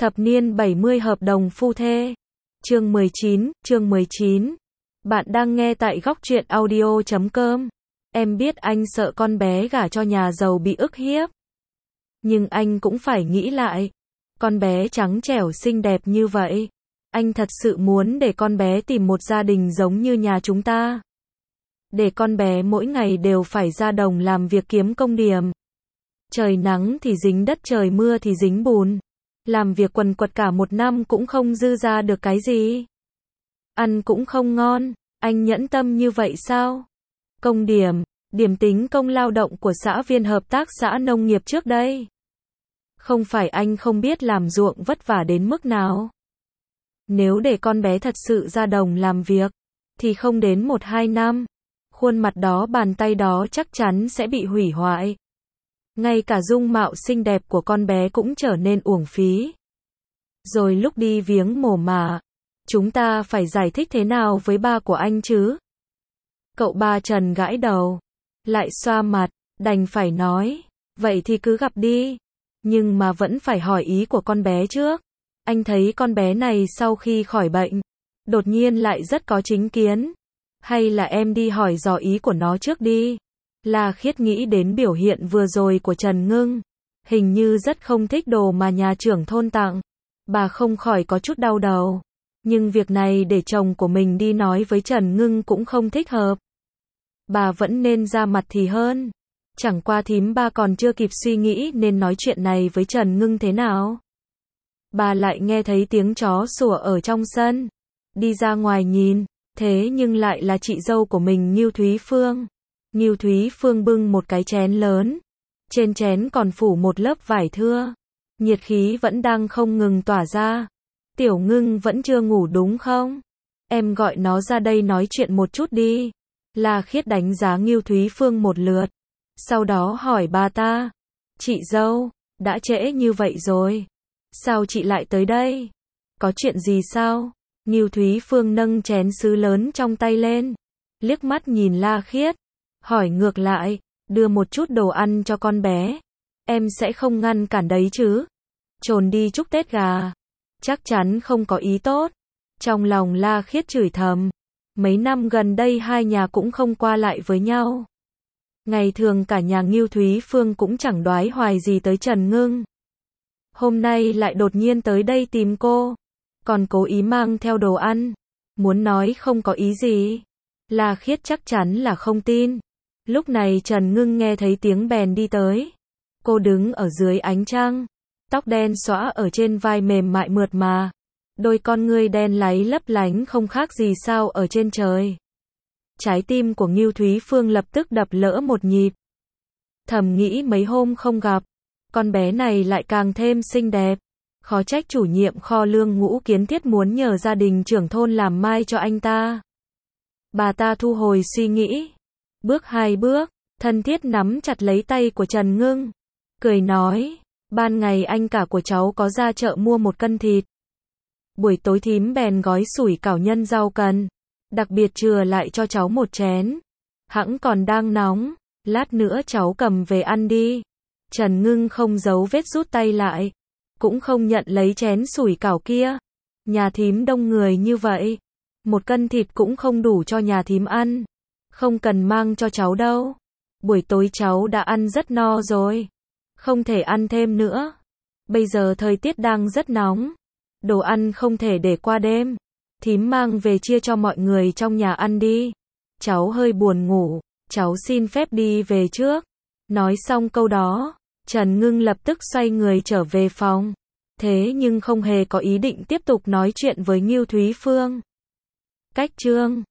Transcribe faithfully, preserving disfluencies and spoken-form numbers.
Thập niên bảy mươi hợp đồng phu thê. Chương mười chín, chương mười chín. Bạn đang nghe tại góc truyện audio chấm com. Em biết anh sợ con bé gả cho nhà giàu bị ức hiếp. Nhưng anh cũng phải nghĩ lại. Con bé trắng trẻo xinh đẹp như vậy. Anh thật sự muốn để con bé tìm một gia đình giống như nhà chúng ta. Để con bé mỗi ngày đều phải ra đồng làm việc kiếm công điểm. Trời nắng thì dính đất, trời mưa thì dính bùn. Làm việc quần quật cả một năm cũng không dư ra được cái gì. Ăn cũng không ngon, anh nhẫn tâm như vậy sao? Công điểm, điểm tính công lao động của xã viên hợp tác xã nông nghiệp trước đây. Không phải anh không biết làm ruộng vất vả đến mức nào. Nếu để con bé thật sự ra đồng làm việc, thì không đến một hai năm, khuôn mặt đó, bàn tay đó chắc chắn sẽ bị hủy hoại. Ngay cả dung mạo xinh đẹp của con bé cũng trở nên uổng phí. Rồi lúc đi viếng mồ mà, chúng ta phải giải thích thế nào với ba của anh chứ? Cậu ba Trần gãi đầu, lại xoa mặt, đành phải nói, vậy thì cứ gặp đi. Nhưng mà vẫn phải hỏi ý của con bé trước. Anh thấy con bé này sau khi khỏi bệnh, đột nhiên lại rất có chính kiến. Hay là em đi hỏi dò ý của nó trước đi. La Khiết nghĩ đến biểu hiện vừa rồi của Trần Ngưng. Hình như rất không thích đồ mà nhà trưởng thôn tặng. Bà không khỏi có chút đau đầu. Nhưng việc này để chồng của mình đi nói với Trần Ngưng cũng không thích hợp. Bà vẫn nên ra mặt thì hơn. Chẳng qua thím ba còn chưa kịp suy nghĩ nên nói chuyện này với Trần Ngưng thế nào. Bà lại nghe thấy tiếng chó sủa ở trong sân. Đi ra ngoài nhìn, thế nhưng lại là chị dâu của mình Ngưu Thúy Phương. Ngưu Thúy Phương bưng một cái chén lớn. Trên chén còn phủ một lớp vải thưa. Nhiệt khí vẫn đang không ngừng tỏa ra. Tiểu Ngưng vẫn chưa ngủ đúng không? Em gọi nó ra đây nói chuyện một chút đi. La Khiết đánh giá Ngưu Thúy Phương một lượt. Sau đó hỏi bà ta. Chị dâu, đã trễ như vậy rồi. Sao chị lại tới đây? Có chuyện gì sao? Ngưu Thúy Phương nâng chén sứ lớn trong tay lên. Liếc mắt nhìn La Khiết. Hỏi ngược lại, đưa một chút đồ ăn cho con bé. Em sẽ không ngăn cản đấy chứ? Trồn đi chúc Tết gà. Chắc chắn không có ý tốt. Trong lòng La Khiết chửi thầm. Mấy năm gần đây hai nhà cũng không qua lại với nhau. Ngày thường cả nhà Ngưu Thúy Phương cũng chẳng đoái hoài gì tới Trần Ngưng. Hôm nay lại đột nhiên tới đây tìm cô. Còn cố ý mang theo đồ ăn. Muốn nói không có ý gì. La Khiết chắc chắn là không tin. Lúc này Trần Ngưng nghe thấy tiếng bèn đi tới. Cô đứng ở dưới ánh trăng. Tóc đen xõa ở trên vai mềm mại mượt mà. Đôi con ngươi đen láy lấp lánh không khác gì sao ở trên trời. Trái tim của Ngưu Thúy Phương lập tức đập lỡ một nhịp. Thầm nghĩ mấy hôm không gặp. Con bé này lại càng thêm xinh đẹp. Khó trách chủ nhiệm kho lương Ngũ Kiến Thiết muốn nhờ gia đình trưởng thôn làm mai cho anh ta. Bà ta thu hồi suy nghĩ. Bước hai bước, thân thiết nắm chặt lấy tay của Trần Ngưng. Cười nói, ban ngày anh cả của cháu có ra chợ mua một cân thịt. Buổi tối thím bèn gói sủi cảo nhân rau cần. Đặc biệt chừa lại cho cháu một chén. Hẵng còn đang nóng, lát nữa cháu cầm về ăn đi. Trần Ngưng không giấu vết rút tay lại. Cũng không nhận lấy chén sủi cảo kia. Nhà thím đông người như vậy. Một cân thịt cũng không đủ cho nhà thím ăn. Không cần mang cho cháu đâu. Buổi tối cháu đã ăn rất no rồi. Không thể ăn thêm nữa. Bây giờ thời tiết đang rất nóng. Đồ ăn không thể để qua đêm. Thím mang về chia cho mọi người trong nhà ăn đi. Cháu hơi buồn ngủ. Cháu xin phép đi về trước. Nói xong câu đó, Trần Ngưng lập tức xoay người trở về phòng. Thế nhưng không hề có ý định tiếp tục nói chuyện với Ngưu Thúy Phương. Cách chương